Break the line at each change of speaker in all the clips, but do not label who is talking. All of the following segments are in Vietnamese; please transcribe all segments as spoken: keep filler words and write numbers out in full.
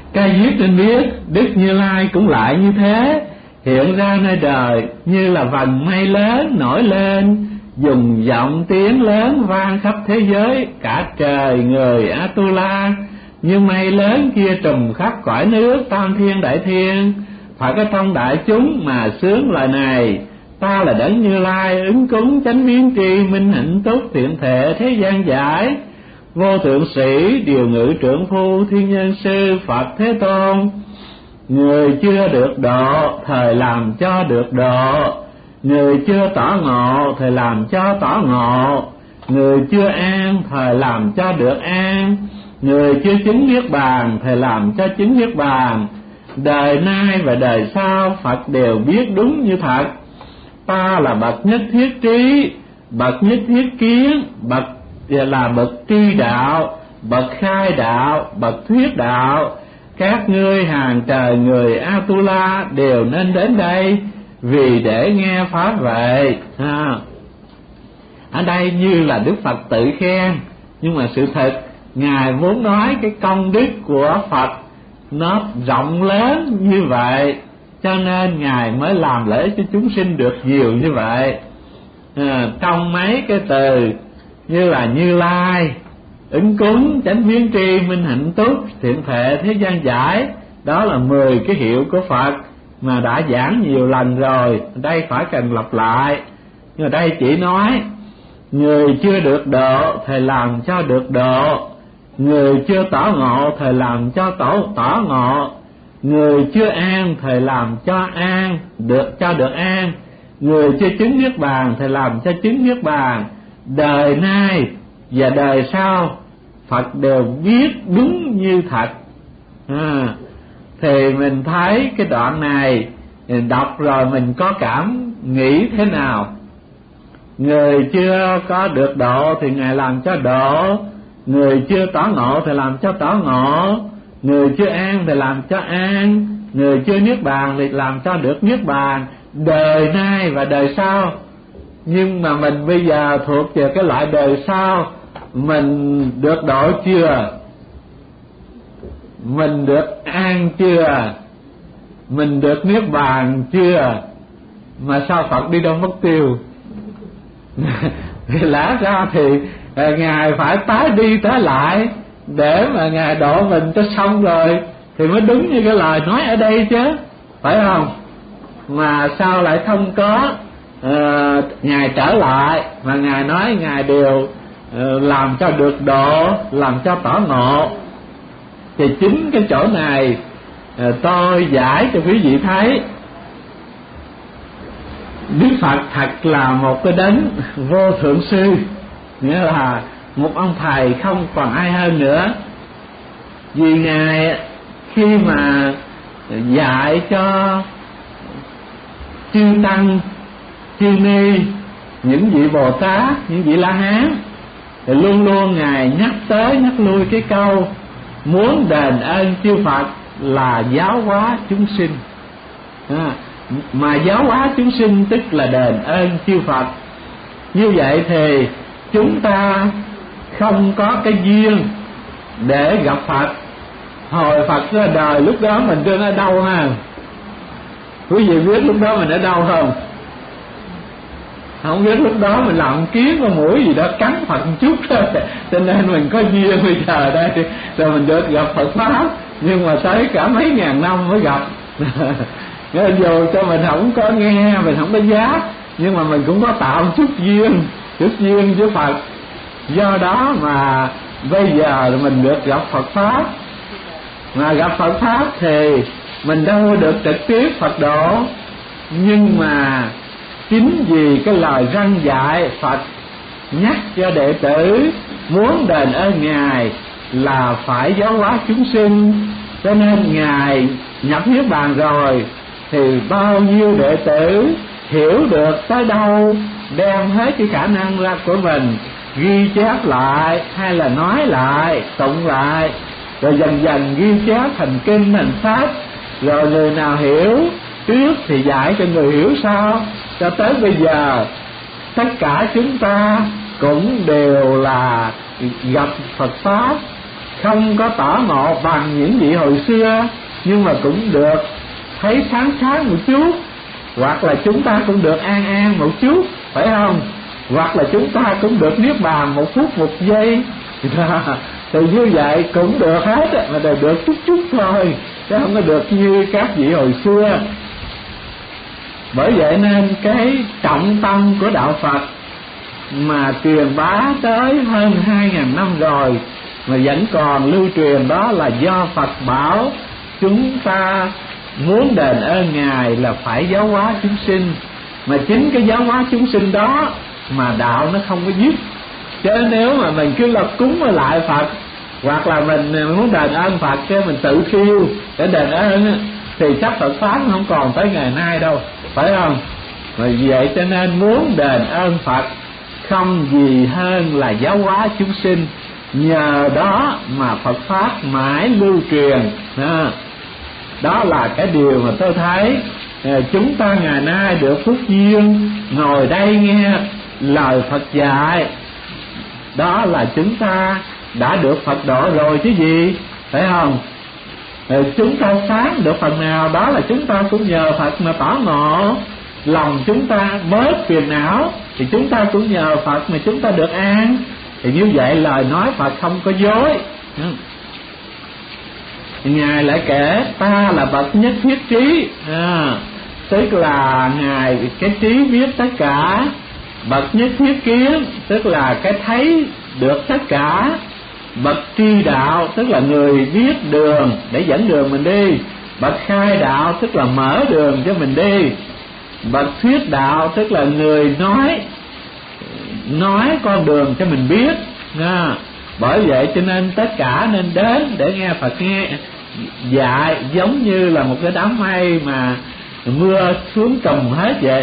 Ca diếp nên biết Đức Như Lai cũng lại như thế, hiện ra nơi đời như là vầng mây lớn nổi lên, dùng giọng tiếng lớn vang khắp thế giới, cả trời người Atula như mây lớn kia trùm khắp cõi nước tam thiên đại thiên. Phải có trong đại chúng mà sướng lời này: ta là Đấng Như Lai, ứng cúng chánh biến tri, minh hạnh túc, thiện thể thế gian giải, vô thượng sĩ, điều ngự trưởng phu, thiên nhân sư, Phật Thế Tôn. Người chưa được độ, thời làm cho được độ; người chưa tỏ ngộ, thời làm cho tỏ ngộ; người chưa an, thời làm cho được an; người chưa chứng niết bàn, thời làm cho chứng niết bàn. Đời nay và đời sau Phật đều biết đúng như thật. Ta là bậc nhất thiết trí, bậc nhất thiết kiến, bậc là bậc tri đạo, bậc khai đạo, bậc thuyết đạo. Các ngươi hàng trời người Atula đều nên đến đây vì để nghe pháp vậy. À, ở đây như là Đức Phật tự khen, nhưng mà sự thật Ngài muốn nói cái công đức của Phật nó rộng lớn như vậy, cho nên Ngài mới làm lễ cho chúng sinh được nhiều như vậy. À, trong mấy cái từ như là Như Lai, ứng cúng, chánh biến tri, minh hạnh túc, thiện thể thế gian giải, đó là mười cái hiệu của Phật mà đã giảng nhiều lần rồi, đây phải cần lặp lại. Nhưng mà đây chỉ nói người chưa được độ, thầy làm cho được độ; người chưa tỏ ngộ, thầy làm cho tỏ tỏ ngộ; người chưa an, thầy làm cho an được cho được an; người chưa chứng niết bàn, thầy làm cho chứng niết bàn. Đời nay và đời sau Phật đều biết đúng như thật. À, thì mình thấy cái đoạn này đọc rồi mình có cảm nghĩ thế nào? Người chưa có được độ thì Ngài làm cho độ; người chưa tỏ ngộ thì làm cho tỏ ngộ; người chưa an thì làm cho an; người chưa niết bàn thì làm cho được niết bàn. Đời nay và đời sau. Nhưng mà mình bây giờ thuộc về cái loại đời sau. Mình được độ chưa? Mình được an chưa? Mình được niết bàn chưa? Mà sao Phật đi đâu mất tiêu? Thì lẽ ra thì Ngài phải tái đi tái lại để mà Ngài độ mình cho xong rồi thì mới đúng như cái lời nói ở đây chứ, phải không? Mà sao lại không có uh, Ngài trở lại mà Ngài nói Ngài đều uh, làm cho được độ, làm cho tỏ ngộ. Thì chính cái chỗ này uh, tôi giải cho quý vị thấy Đức Phật thật là một cái đấng vô thượng sư, nghĩa là một ông thầy không còn ai hơn nữa. Vì Ngài khi mà dạy cho chư tăng, chư ni, những vị Bồ Tát, những vị La Hán, thì luôn luôn Ngài nhắc tới nhắc lui cái câu muốn đền ơn chư Phật là giáo hóa chúng sinh. À, mà giáo hóa chúng sinh tức là đền ơn chư Phật. Như vậy thì chúng ta không có cái duyên để gặp Phật. Hồi Phật ra đời lúc đó mình trên ở đâu ha? Quý vị biết lúc đó mình ở đâu không? Không biết lúc đó mình làm kiến con mũi gì đó cắn Phật một chút thôi. Cho nên mình có duyên bây giờ đây rồi mình được gặp Phật Pháp. Nhưng mà tới cả mấy ngàn năm mới gặp. Dù cho mình không có nghe, mình không có giá, nhưng mà mình cũng có tạo chút duyên, chút duyên với Phật. Do đó mà bây giờ mình được gặp Phật Pháp. Mà gặp Phật Pháp thì mình đâu được trực tiếp Phật độ, nhưng mà chính vì cái lời răn dạy Phật nhắc cho đệ tử muốn đền ơn Ngài là phải giáo hóa chúng sinh, cho nên Ngài nhập niết bàn rồi thì bao nhiêu đệ tử hiểu được tới đâu đem hết cái khả năng ra của mình ghi chép lại, hay là nói lại, tụng lại, rồi dần dần ghi chép thành kinh thành pháp. Rồi người nào hiểu trước thì dạy cho người hiểu sau, cho tới bây giờ tất cả chúng ta cũng đều là gặp Phật Pháp, không có tỏ ngộ bằng những vị hồi xưa, nhưng mà cũng được thấy sáng sáng một chút, hoặc là chúng ta cũng được an an một chút, phải không? Hoặc là chúng ta cũng được niết bàn một phút một giây thì như vậy cũng được hết, mà đều được chút chút thôi, chứ không có được như các vị hồi xưa. Bởi vậy nên cái trọng tâm của đạo Phật mà truyền bá tới hơn hai ngàn năm rồi mà vẫn còn lưu truyền, đó là do Phật bảo chúng ta muốn đền ơn Ngài là phải giáo hóa chúng sinh. Mà chính cái giáo hóa chúng sinh đó mà đạo nó không có dứt. Chứ nếu mà mình cứ lập cúng lại Phật, hoặc là mình muốn đền ơn Phật chứ mình tự khiêu để đền ơn, thì chắc Phật pháp không còn tới ngày nay đâu, phải không? Vì vậy cho nên muốn đền ơn Phật không gì hơn là giáo hóa chúng sinh. Nhờ đó mà Phật pháp mãi lưu truyền. Đó là cái điều mà tôi thấy chúng ta ngày nay được phúc duyên ngồi đây nghe lời Phật dạy, đó là chúng ta đã được Phật độ rồi chứ gì, phải không? Chúng ta sáng được phần nào đó là chúng ta cũng nhờ Phật mà tỏ ngộ, lòng chúng ta bớt phiền não thì chúng ta cũng nhờ Phật mà chúng ta được an. Thì như vậy lời nói Phật không có dối. Ngài lại kể ta là bậc nhất thiết trí, à, tức là Ngài cái trí biết tất cả. Bậc nhất thiết kiến tức là cái thấy được tất cả. Bậc tri đạo tức là người biết đường để dẫn đường mình đi. Bậc khai đạo tức là mở đường cho mình đi. Bậc thuyết đạo tức là người nói nói con đường cho mình biết. À, bởi vậy cho nên tất cả nên đến để nghe Phật nghe dạy, giống như là một cái đám mây mà mưa xuống trùm hết vậy.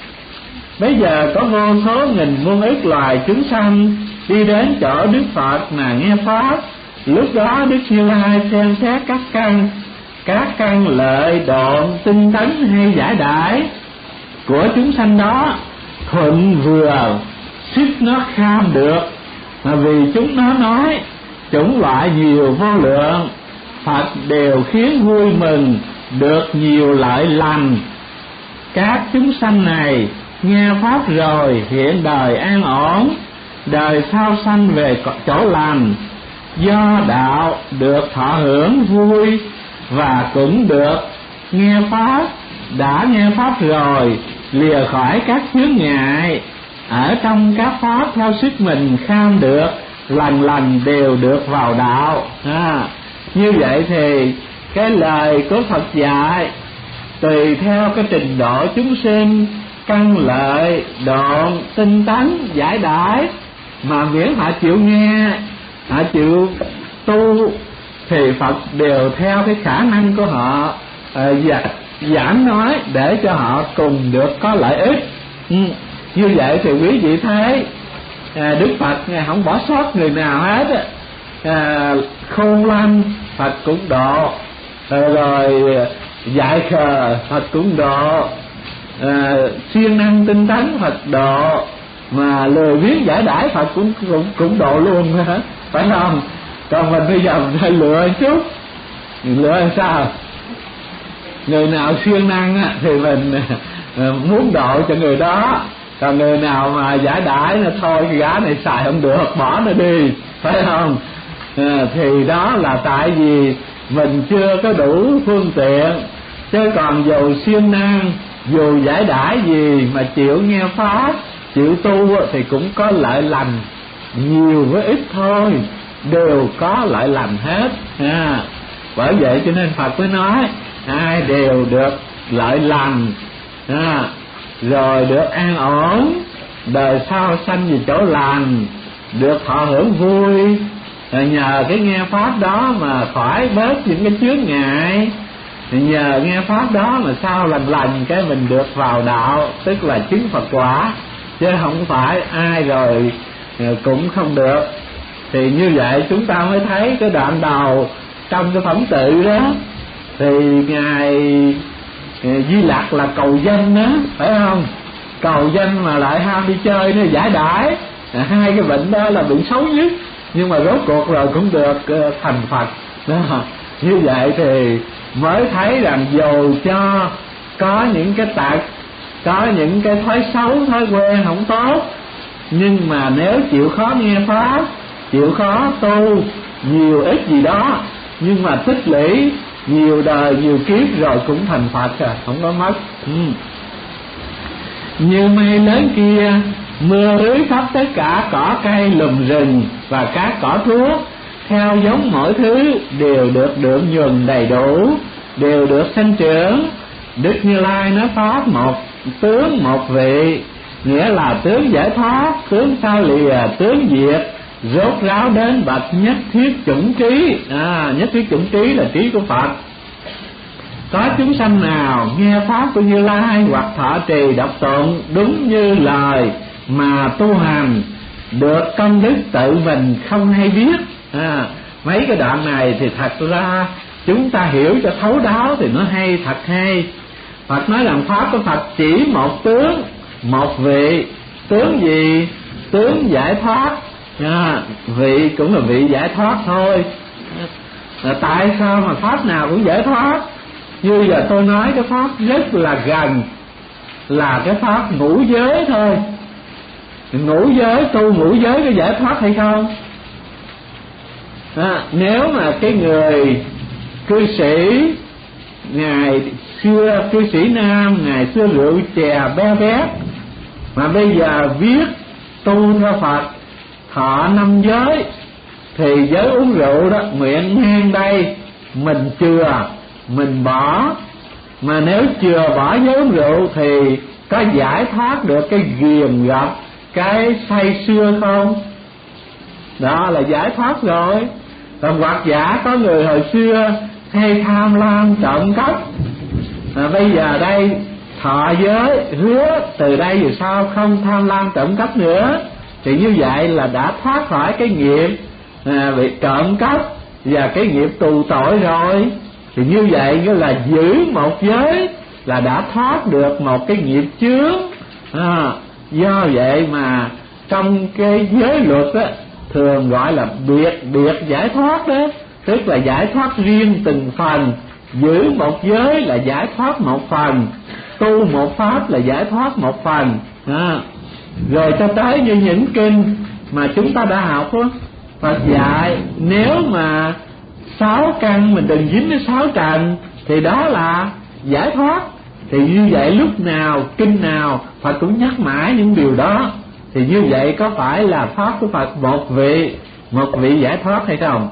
Bây giờ có vô số nghìn muôn ức loài chúng sanh đi đến chỗ Đức Phật mà nghe pháp. Lúc đó Đức Như Lai xem xét các căn các căn lợi độn tinh tấn hay giải đãi của chúng sanh đó, thuận vừa sức nó kham được, mà vì chúng nó nói chủng loại nhiều vô lượng, Phật đều khiến vui mừng được nhiều lợi lành. Các chúng sanh này nghe pháp rồi hiện đời an ổn, đời sau sanh về chỗ lành, do đạo được thọ hưởng vui, và cũng được nghe pháp. Đã nghe pháp rồi lìa khỏi các chướng ngại, ở trong các pháp theo sức mình kham được, lần lần đều được vào đạo. À, như vậy thì cái lời của Phật dạy tùy theo cái trình độ chúng sinh, căn lợi độn tinh tấn giải đãi, mà miễn họ chịu nghe, họ chịu tu thì Phật đều theo cái khả năng của họ à, giảng nói để cho họ cùng được có lợi ích. Ừ. Như vậy thì quý vị thấy à, Đức Phật Ngài không bỏ sót người nào hết. À, khôn lanh Phật cũng độ, à, rồi dại khờ Phật cũng độ, à, siêng năng tinh tấn Phật độ, mà lười biếng giải đãi Phật cũng cũng cũng độ luôn, phải không? Còn mình bây giờ mình phải lựa một chút, mình lựa làm sao? Người nào siêng năng thì mình muốn độ cho người đó, còn người nào mà giải đãi là thôi cái gã này xài không được, bỏ nó đi, phải không? À, thì đó là tại vì mình chưa có đủ phương tiện. Chứ còn dù siêng năng, dù giải đãi gì mà chịu nghe pháp, chịu tu thì cũng có lợi lành, nhiều với ít thôi, đều có lợi lành hết. À, bởi vậy cho nên Phật mới nói ai đều được lợi lành, à, rồi được an ổn, đời sau sanh về chỗ lành, được thọ hưởng vui. Rồi nhờ cái nghe pháp đó mà khỏi bớt những cái chướng ngại, nhờ nghe pháp đó mà sao lành lành cái mình được vào đạo, tức là chứng Phật quả, chứ không phải ai rồi cũng không được. Thì như vậy chúng ta mới thấy cái đoạn đầu trong cái phẩm tự đó thì ngài Di Lặc là cầu danh đó, phải không? Cầu danh mà lại ham đi chơi nó giải đãi, à, hai cái bệnh đó là bệnh xấu nhất. nhưng mà rốt cuộc rồi cũng được uh, thành Phật đó. Như vậy thì mới thấy rằng dù cho có những cái tật, có những cái thói xấu, thói quen không tốt, nhưng mà nếu chịu khó nghe pháp, chịu khó tu nhiều ít gì đó, nhưng mà tích lũy nhiều đời nhiều kiếp rồi cũng thành Phật à, không có mất. ừ. Như mây lớn kia mưa rưới khắp tất cả cỏ cây lùm rừng và các cỏ thuốc, theo giống mỗi thứ đều được đượm nhuần đầy đủ, đều được sanh trưởng. Đức Như Lai nói pháp một tướng một vị, nghĩa là tướng giải thoát, tướng sao lìa, tướng diệt, rốt ráo đến bậc nhất thiết chủng trí. À, nhất thiết chủng trí là trí của Phật. Có chúng sanh nào nghe pháp của Như Lai hoặc thọ trì đọc tụng đúng như lời mà tu hành, được công đức tự mình không hay biết. À, mấy cái đoạn này thì thật ra chúng ta hiểu cho thấu đáo thì nó hay, thật hay. Phật nói rằng pháp của Phật chỉ một tướng, một vị. Tướng gì? Tướng giải thoát. À, vị cũng là vị giải thoát thôi. À, tại sao mà pháp nào cũng giải thoát? Như giờ tôi nói cái pháp rất là gần, là cái pháp ngũ giới thôi. Ngũ giới, tu ngũ giới có giải thoát hay không? À, nếu mà cái người cư sĩ ngày xưa, cư sĩ nam ngày xưa rượu chè be bét, mà bây giờ viết tu theo Phật, thọ năm giới, thì giới uống rượu đó nguyện ngang đây mình chừa, mình bỏ. Mà nếu chừa bỏ giới uống rượu thì có giải thoát được cái ghiền gặp, cái say sưa không? Đó là giải thoát rồi. Còn hoặc giả có người hồi xưa hay tham lam trộm cắp, à, bây giờ đây thọ giới hứa từ đây về sau không tham lam trộm cắp nữa, thì như vậy là đã thoát khỏi cái nghiệp à, bị trộm cắp và cái nghiệp tù tội rồi. Thì như vậy nghĩa là giữ một giới là đã thoát được một cái nghiệp chướng. À, do vậy mà trong cái giới luật á thường gọi là biệt biệt giải thoát đó, tức là giải thoát riêng từng phần. Giữ một giới là giải thoát một phần, tu một pháp là giải thoát một phần. À, rồi cho tới như những kinh mà chúng ta đã học đó, Phật dạy nếu mà sáu căn mình đừng dính với sáu trần thì đó là giải thoát. Thì như vậy lúc nào kinh nào Phật cũng nhắc mãi những điều đó. Thì như vậy có phải là pháp của Phật một vị, một vị giải thoát hay không?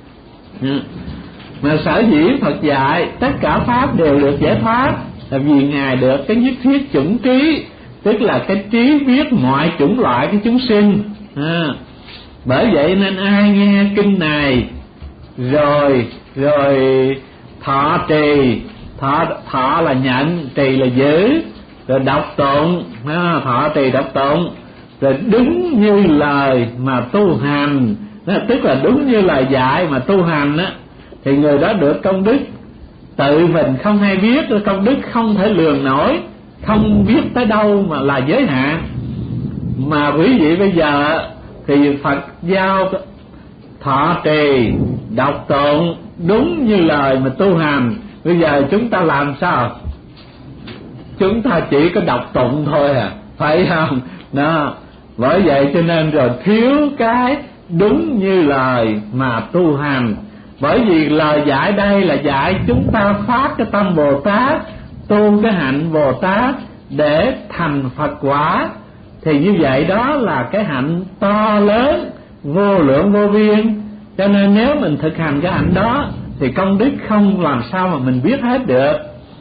Mà sở dĩ Phật dạy tất cả pháp đều được giải thoát là vì Ngài được cái nhất thiết chủng trí, tức là cái trí biết mọi chủng loại cái chúng sinh. À, bởi vậy nên ai nghe kinh này rồi rồi thọ trì, thọ thọ là nhận, trì là giữ, rồi đọc tụng, à, thọ trì đọc tụng, rồi đúng như lời mà tu hành, đó, tức là đúng như lời dạy mà tu hành á, thì người đó được công đức tự mình không hay biết, công đức không thể lường nổi, không biết tới đâu mà là giới hạn. Mà quý vị bây giờ thì Phật giao thọ trì đọc tụng đúng như lời mà tu hành. Bây giờ chúng ta làm sao? Chúng ta chỉ có đọc tụng thôi à, phải không? Đó, bởi vậy cho nên rồi thiếu cái đúng như lời mà tu hành. Bởi vì lời dạy đây là dạy chúng ta phát cái tâm Bồ Tát, tu cái hạnh Bồ Tát để thành Phật quả. Thì như vậy đó là cái hạnh to lớn, vô lượng vô biên. Cho nên nếu mình thực hành cái hạnh đó thì công đức không làm sao mà mình biết hết được.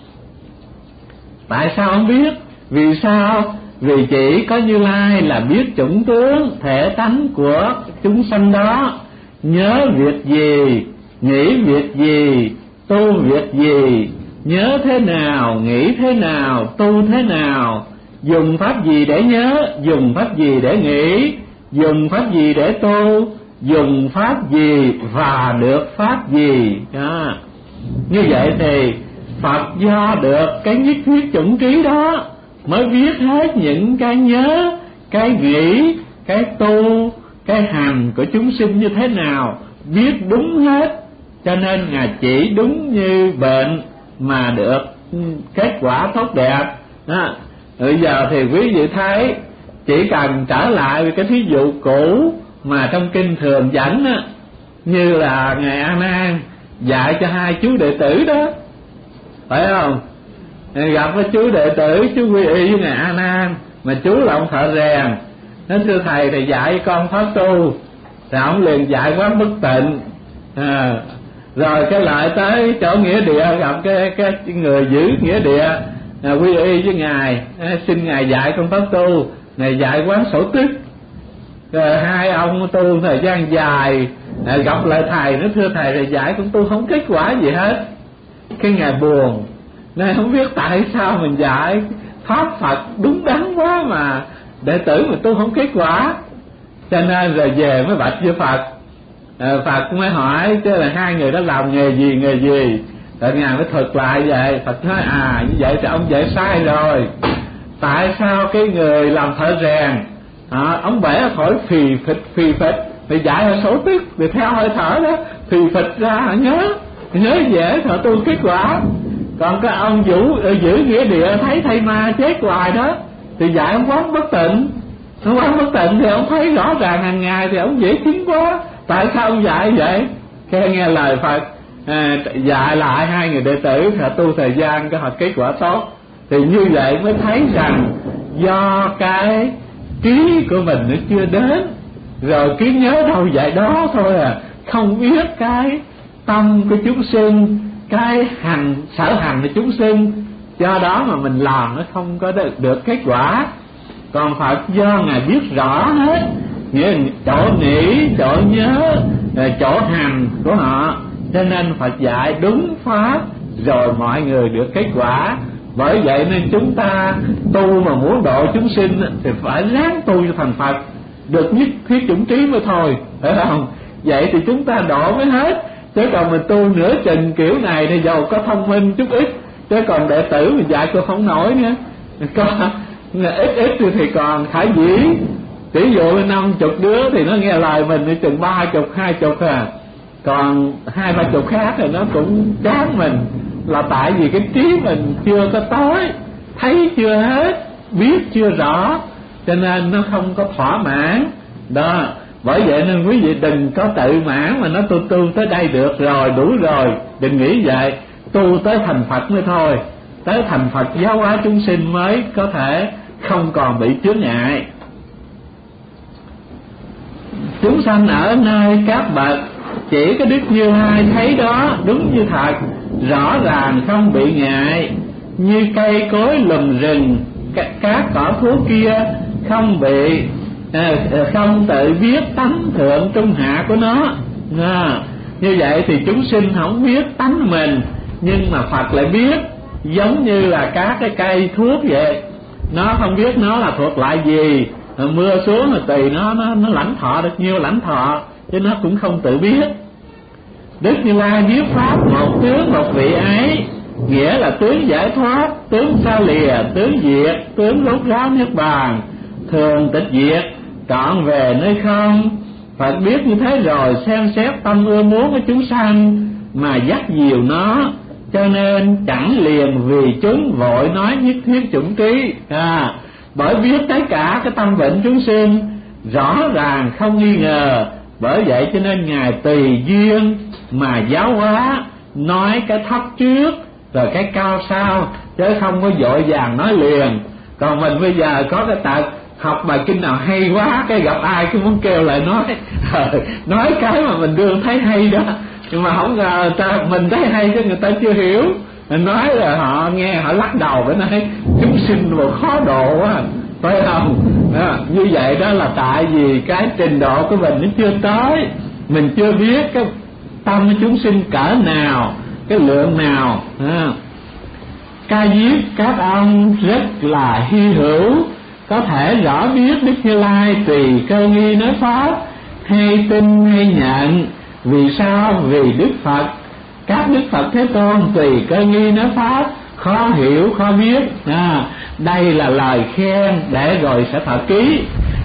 Tại sao không biết? Vì sao? Vì chỉ có Như Lai là biết chủng tướng thể tánh của chúng sanh đó. Nhớ việc gì, nghĩ việc gì, tu việc gì, nhớ thế nào, nghĩ thế nào, tu thế nào, dùng pháp gì để nhớ, dùng pháp gì để nghĩ, dùng pháp gì để tu, dùng pháp gì và được pháp gì. À, như vậy thì Phật do được cái nhất thiết chủng trí đó mới biết hết những cái nhớ, cái nghĩ, cái tu, cái hành của chúng sinh như thế nào, biết đúng hết, cho nên Ngài chỉ đúng như bệnh mà được kết quả tốt đẹp đó. Bây giờ thì quý vị thấy, chỉ cần trở lại với cái thí dụ cũ mà trong kinh thường dẫn á, như là Ngài A Nan dạy cho hai chú đệ tử đó, phải không? Gặp với chú đệ tử, chú Quy Y với Ngài A Nan, mà chú là ông thợ rèn. Nó thưa thầy, thầy dạy con pháp tu, thì ông liền dạy quán bất tịnh. À, rồi cái lại tới chỗ nghĩa địa, gặp cái cái người giữ nghĩa địa, à, Quy Y với Ngài, à, xin Ngài dạy con pháp tu. Ngài dạy quán sổ tức. Rồi hai ông tu thời gian dài, à, gặp lại thầy, nó thưa thầy, thầy dạy con tu không kết quả gì hết. Cái Ngài buồn, nên không biết tại sao mình dạy pháp Phật đúng đắn quá mà đệ tử mà tu không kết quả. Cho nên rồi về mới bạch với Phật. À, Phật mới hỏi chứ là hai người đó làm nghề gì nghề gì. Rồi Ngài mới thuật lại vậy. Phật nói à, như vậy thì ông dạy sai rồi. Tại sao cái người làm thợ rèn, à, ông bẻ khỏi phì phịch phì phịch thì dạy ở số tức, thì theo hơi thở đó phì phịch ra nhớ nhớ dễ thợ tu kết quả. Còn cái ông vũ giữ nghĩa địa thấy thầy ma chết hoài đó, thì dạy ông quán bất tịnh. Ông quán bất tịnh thì ông thấy rõ ràng hàng ngày thì ông dễ chứng quá. Tại sao ông dạy vậy? Cái nghe lời Phật, à, dạy lại hai người đệ tử họ tu thời gian cái họ kết quả tốt. Thì như vậy mới thấy rằng do cái trí của mình nó chưa đến, rồi cứ nhớ đâu dạy đó thôi à, không biết cái tâm của chúng sinh, cái hành sở hành của chúng sinh, do đó mà mình làm nó không có được, được kết quả. Còn Phật do Ngài biết rõ hết, nghĩa chỗ nghĩ, chỗ nhớ, chỗ hành của họ, cho nên Phật dạy đúng pháp, rồi mọi người được kết quả. Bởi vậy nên chúng ta tu mà muốn độ chúng sinh thì phải ráng tu cho thành Phật, được nhất thiết chủng trí mới thôi, phải không? Vậy thì chúng ta độ mới hết. Chứ còn mình tu nửa chừng kiểu này thì giàu có thông minh chút ít, chứ còn đệ tử mình dạy cô không nổi nữa. Có ít ít thì còn khả dĩ. Ví dụ năm chục đứa thì nó nghe lời mình thì chừng ba chục, hai chục à. Còn hai ba chục khác thì nó cũng chán mình, là tại vì cái trí mình chưa có tối, thấy chưa hết, biết chưa rõ, cho nên nó không có thỏa mãn đó. Bởi vậy nên quý vị đừng có tự mãn mà nó tu tu tới đây được rồi, đủ rồi. Đừng nghĩ vậy, tu tới thành Phật mới thôi. Tới thành Phật giáo hóa chúng sinh mới có thể không còn bị chướng ngại. Chúng sanh ở nơi các bậc, chỉ có Đức Như Lai thấy đó đúng như thật, rõ ràng không bị ngại. Như cây cối lùm rừng, các cỏ thú kia không bị à, không tự biết tánh thượng trung hạ của nó. À, như vậy thì chúng sinh không biết tánh mình, nhưng mà Phật lại biết. Giống như là các cái cây thuốc vậy, nó không biết nó là thuộc loại gì, mưa xuống rồi tùy nó nó nó lãnh thọ được nhiêu lãnh thọ, chứ nó cũng không tự biết. Đức Như Lai biết pháp một tướng một vị ấy, nghĩa là tướng giải thoát, tướng xa lìa, tướng diệt, tướng rốt ráo niết bàn, thường tịch diệt, trọn về nơi không. Phật biết như thế rồi xem xét tâm ưa muốn của chúng sanh mà dắt dìu nó, cho nên chẳng liền vì chúng vội nói nhất thiết chủng trí. À, bởi biết tất cả cái tâm bệnh chúng sinh rõ ràng không nghi ngờ, bởi vậy cho nên Ngài tùy duyên mà giáo hóa, nói cái thấp trước rồi cái cao sau, chứ không có vội vàng nói liền. Còn mình bây giờ có cái tật học bài kinh nào hay quá, cái gặp ai cứ muốn kêu lại nói nói cái mà mình đương thấy hay đó, nhưng mà không ngờ ta mình thấy hay chứ người ta chưa hiểu. Mình nói là họ nghe họ lắc đầu, phải nói chúng sinh một khó độ quá, phải không? Đó, như vậy đó là tại vì cái trình độ của mình nó chưa tới, mình chưa biết cái tâm chúng sinh cỡ nào, cái lượng nào. À, ca diếp các ông rất là hy hữu, có thể rõ biết Đức Như Lai tùy cơ nghi nói pháp, hay tin hay nhận. Vì sao? Vì Đức Phật, các Đức Phật Thế Tôn tùy cơ nghi nói pháp, khó hiểu khó biết. À, đây là lời khen để rồi sẽ thọ ký.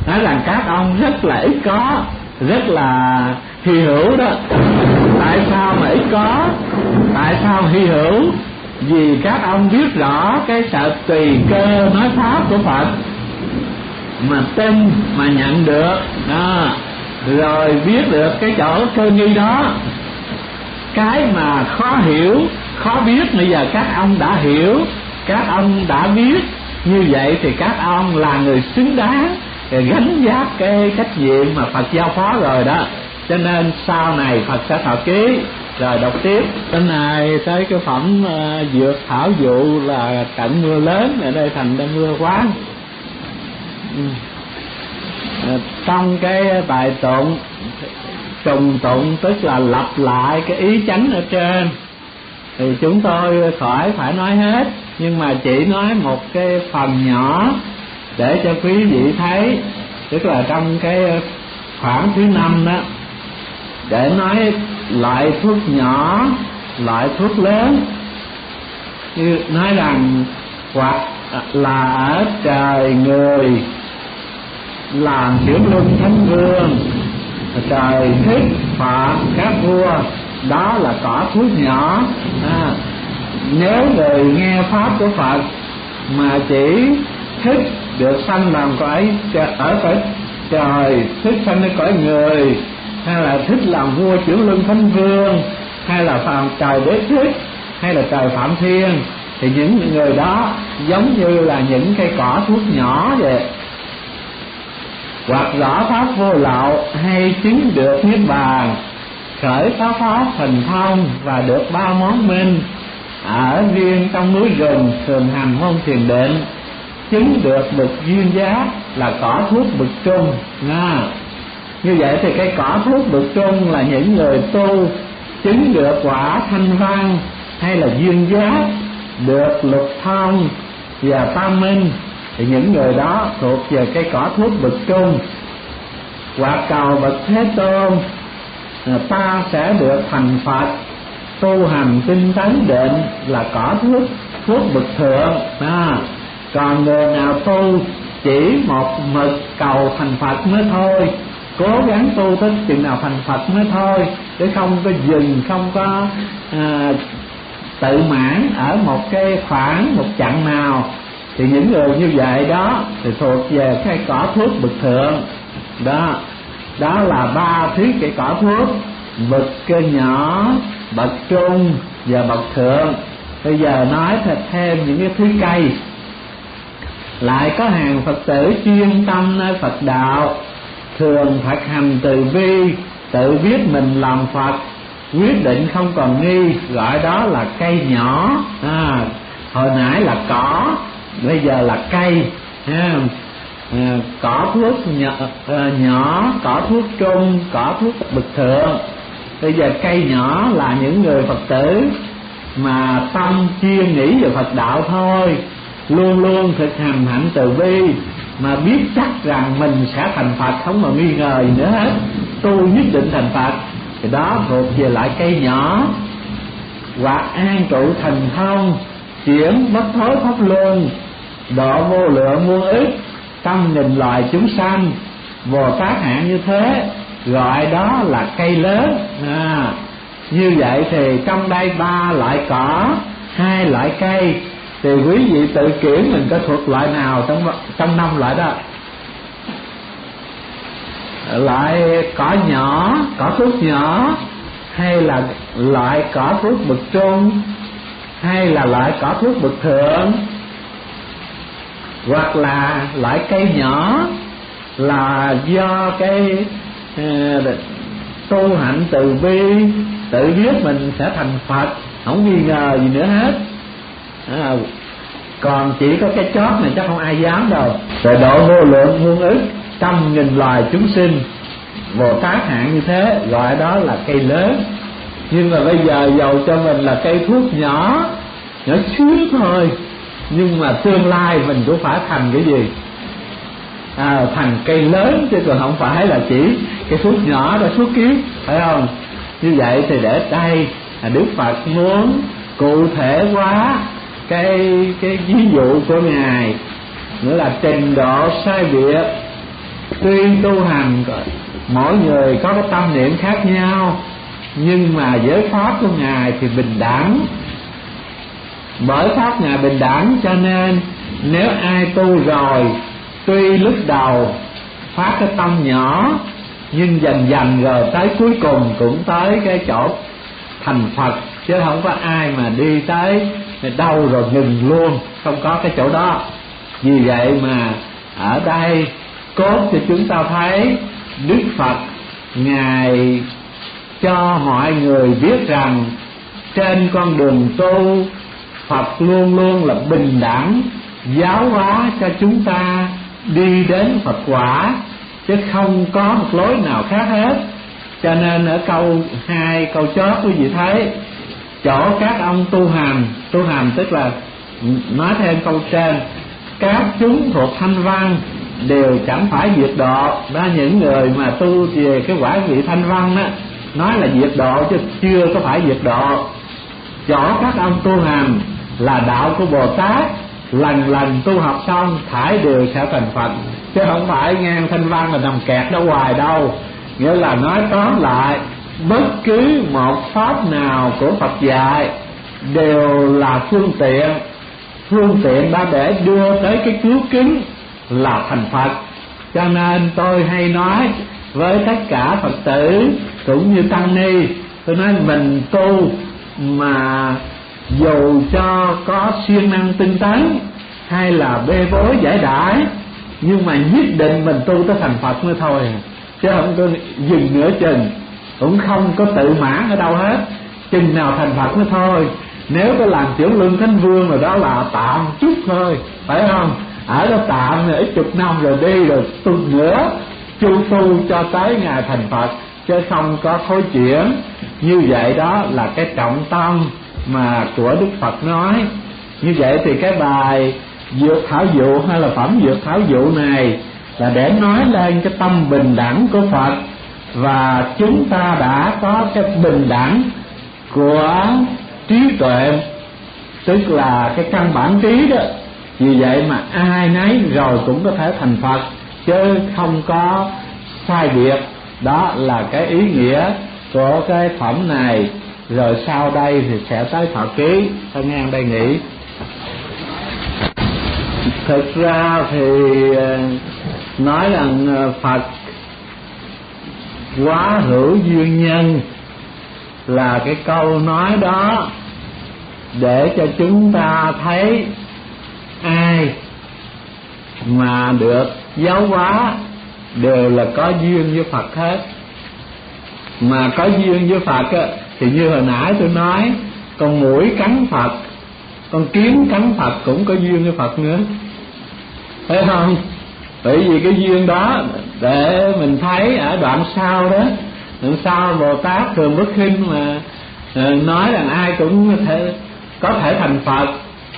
nói rằng các ông rất là ít có, rất là hy hữu đó. Tại sao mà ít có? Tại sao hy hữu? Vì các ông biết rõ cái sự tùy cơ nói pháp của Phật, mà tin mà nhận được đó, rồi biết được cái chỗ cơ nghi đó. Cái mà khó hiểu, khó biết, bây giờ các ông đã hiểu, các ông đã biết, như vậy thì các ông là người xứng đáng gánh vác cái trách nhiệm mà Phật giao phó rồi đó. Cho nên sau này Phật sẽ thọ ký. Rồi đọc tiếp. Hôm nay tới cái phẩm uh, dược thảo dụ là trận mưa lớn, ở đây thành ra mưa quá. ừ. uh, Trong cái bài tụng, trùng tụng tức là lặp lại cái ý chánh ở trên, thì chúng tôi khỏi phải nói hết, nhưng mà chỉ nói một cái phần nhỏ để cho quý vị thấy. Tức là trong cái khoảng thứ năm đó, để nói loại thuốc nhỏ, loại thuốc lớn, như nói rằng hoặc là ở trời người làm chuyển luân thánh vương, trời thích phạt các vua, đó là cỏ thuốc nhỏ. à, Nếu người nghe pháp của Phật mà chỉ thích được sanh làm cõi ở cõi trời, thích sanh ở cõi người, hay là thích làm vua chuyển luân thánh vương, hay là phạm trời đế thích, hay là trời phạm thiên, thì những người đó giống như là những cây cỏ thuốc nhỏ vậy. Hoặc rõ pháp vô lậu, hay chứng được niết bàn, khởi pháp pháp thần thông và được ba món minh, ở riêng trong núi rừng thường hành môn thiền định, chứng được bậc duyên giác, là cỏ thuốc bậc trung. à, Như vậy thì cái cỏ thuốc bậc trung là những người tu chứng được quả thanh văn, hay là duyên giác, được lục thông và tam minh, thì những người đó thuộc về cái cỏ thuốc bậc trung. Hoặc cầu bậc Thế Tôn, ta sẽ được thành Phật, tu hành tinh tấn định, là cỏ thuốc thuốc bậc thượng. à, Còn người nào tu chỉ một mực cầu thành Phật mới thôi, cố gắng tu tới chừng nào thành Phật mới thôi, để không có dừng, không có à, tự mãn ở một cái khoảng, một chặng nào, thì những người như vậy đó thì thuộc về cái cỏ thuốc bậc thượng. Đó, đó là ba thứ cái cỏ thuốc: bậc cơ nhỏ, bậc trung và bậc thượng. Bây giờ nói thật thêm những cái thứ cây. Lại có hàng Phật tử chuyên tâm nơi Phật đạo, thường thực hành từ bi, tự biết mình làm Phật, quyết định không còn nghi, gọi đó là cây nhỏ. à, Hồi nãy là cỏ, bây giờ là cây. ha. À, cỏ thuốc nhỏ, à, nhỏ, cỏ thuốc trung, cỏ thuốc bậc thượng. Bây giờ cây nhỏ là những người Phật tử mà tâm chuyên nghĩ về Phật đạo thôi, luôn luôn thực hành hạnh từ bi, mà biết chắc rằng mình sẽ thành Phật, không mà nghi ngờ gì nữa hết, tu nhất định thành Phật, thì đó thuộc về lại cây nhỏ. Hoặc an trụ thành thông, chuyển bất thối pháp luân, độ vô lượng muôn ức, trăm nghìn loài chúng sanh, Bồ Tát hạng như thế, gọi đó là cây lớn. à, Như vậy thì trong đây ba loại cỏ, hai loại cây, thì quý vị tự kiểm mình có thuộc loại nào trong trong năm loại đó. Loại cỏ nhỏ, cỏ thuốc nhỏ, hay là loại cỏ thuốc bậc trung, hay là loại cỏ thuốc bậc thượng, hoặc là loại cây nhỏ là do cái uh, tu hạnh từ bi, tự biết mình sẽ thành Phật, không nghi ngờ gì nữa hết. à, Còn chỉ có cái chót này chắc không ai dám đâu. Rồi độ vô lượng muôn ức, trăm nghìn loài chúng sinh, Bồ Tát hạng như thế, gọi đó là cây lớn. Nhưng mà bây giờ dầu cho mình là cây thuốc nhỏ, nhỏ xíu thôi, nhưng mà tương lai mình cũng phải thành cái gì? À, thành cây lớn, chứ còn không phải là chỉ cái thuốc nhỏ đó suốt kiếp, phải không? Như vậy thì để đây Đức Phật muốn cụ thể hóa cái cái ví dụ của Ngài, nữa là trình độ sai biệt Tuy tu hành mỗi người có cái tâm niệm khác nhau, nhưng mà giới pháp của Ngài thì bình đẳng. Bởi pháp Ngài bình đẳng cho nên nếu ai tu rồi, tuy lúc đầu phát cái tâm nhỏ, nhưng dần dần rồi tới cuối cùng cũng tới cái chỗ thành Phật, chứ không có ai mà đi tới đâu rồi ngừng luôn, không có cái chỗ đó. Vì vậy mà ở đây cốt cho chúng ta thấy Đức Phật Ngài cho mọi người biết rằng trên con đường tu, Phật luôn luôn là bình đẳng, giáo hóa cho chúng ta đi đến Phật quả, chứ không có một lối nào khác hết. Cho nên ở câu hai, câu chót quý vị thấy chỗ các ông tu hành, tu hành tức là nói thêm câu trên, các chúng thuộc thanh văn đều chẳng phải diệt độ. Đó, những người mà tu về cái quả vị thanh văn á, nói là diệt độ chứ chưa có phải diệt độ. Chỗ các ông tu hành là đạo của Bồ Tát, lần lần tu học xong thải đều sẽ thành Phật, chứ không phải ngang thanh văn là nằm kẹt đó hoài đâu. Nghĩa là nói tóm lại, bất cứ một pháp nào của Phật dạy đều là phương tiện, phương tiện đã để đưa tới cái cứu kính là thành Phật. Cho nên tôi hay nói với tất cả Phật tử cũng như tăng ni, tôi nói mình tu mà dù cho có siêng năng tinh tấn hay là bê bối giải đãi, nhưng mà nhất định mình tu tới thành Phật mới thôi, chứ không có dừng nửa chừng, cũng không có tự mãn ở đâu hết. Chừng nào thành Phật mới thôi. Nếu có làm trưởng luân thánh vương rồi đó là tạm chút thôi, phải không? Ở đó tạm ít chục năm rồi đi, rồi tu nữa, chu tu cho tới ngày thành Phật, chứ không có thối chuyển. Như vậy đó là cái trọng tâm mà của Đức Phật nói. Như vậy thì cái bài dược thảo dụ hay là phẩm dược thảo dụ này là để nói lên cái tâm bình đẳng của Phật, và chúng ta đã có cái bình đẳng của trí tuệ, tức là cái căn bản trí đó. Vì vậy mà ai nấy rồi cũng có thể thành Phật, chứ không có sai biệt. Đó là cái ý nghĩa của cái phẩm này. Rồi sau đây thì sẽ tới thọ ký. Tôi ngang đây nghĩ. Thực ra thì nói rằng Phật quá hữu duyên nhân là cái câu nói đó để cho chúng ta thấy ai mà được giáo hóa đều là có duyên với Phật hết. Mà có duyên với Phật á, thì như hồi nãy tôi nói, con muỗi cắn Phật, con kiến cắn Phật cũng có duyên với Phật nữa, phải không? Bởi vì cái duyên đó để mình thấy ở đoạn sau đó, đoạn sau Bồ Tát Thường Bất Khinh mà nói rằng ai cũng thể, có thể thành Phật.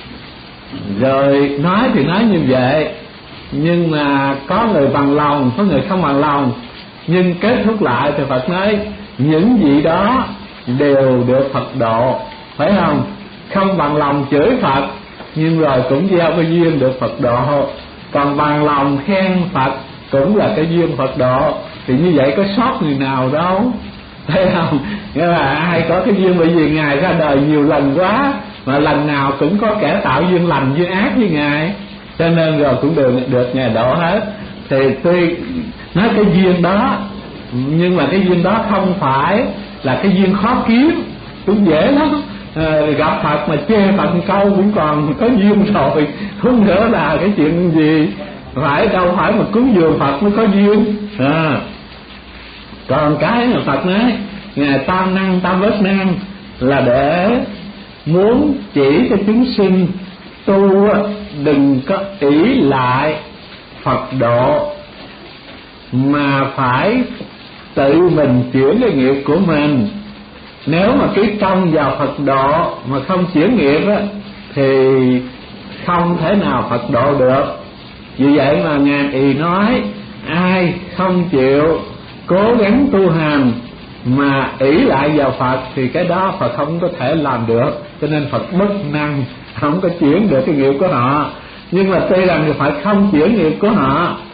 Rồi nói thì nói như vậy, nhưng mà có người bằng lòng, có người không bằng lòng. Nhưng kết thúc lại thì Phật nói những vị đó đều được Phật độ, phải không? Không bằng lòng chửi Phật, nhưng rồi cũng gieo cái duyên được Phật độ. Còn bằng lòng khen Phật cũng là cái duyên Phật độ. Thì như vậy có sót người nào đâu, thấy không? Nghĩa là ai có cái duyên, bởi vì Ngài ra đời nhiều lần quá, mà lần nào cũng có kẻ tạo duyên lành duyên ác với Ngài, cho nên rồi cũng được, được Ngài độ hết. Thì tuy nói cái duyên đó, nhưng mà cái duyên đó không phải là cái duyên khó kiếm, cũng dễ lắm. À, gặp Phật mà chê Phật câu cũng còn có duyên rồi, không nữa là cái chuyện gì, phải đâu phải mà cúng dường Phật mới có duyên. À, còn cái mà Phật nói Ngài tam năng tam bất năng là để muốn chỉ cho chúng sinh tu đừng có ỷ lại Phật độ, mà phải tự mình chuyển cái nghiệp của mình. Nếu mà cứ trông vào Phật độ mà không chuyển nghiệp á, thì không thể nào Phật độ được. Vì vậy mà Ngài ý nói ai không chịu cố gắng tu hành mà ỷ lại vào Phật thì cái đó Phật không có thể làm được. Cho nên Phật bất năng, không có chuyển được cái nghiệp của họ. Nhưng mà tuy rằng Phật không chuyển nghiệp của họ,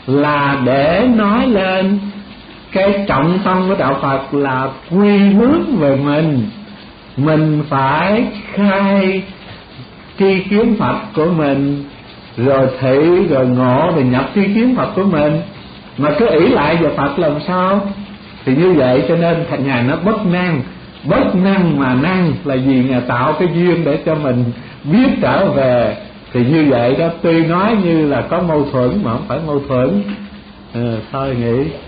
là để nói lên cái trọng tâm của đạo Phật là quy hướng về mình. Mình phải khai tri kiến Phật của mình, rồi thị, rồi ngộ, rồi nhập tri kiến Phật của mình. Mà cứ ỷ lại vào Phật làm sao? Thì như vậy cho nên thành Ngài nó bất năng. Bất năng mà năng là vì Ngài tạo cái duyên để cho mình biết trở về. Thì như vậy đó, tuy nói như là có mâu thuẫn mà không phải mâu thuẫn. Ừ, thôi nghĩ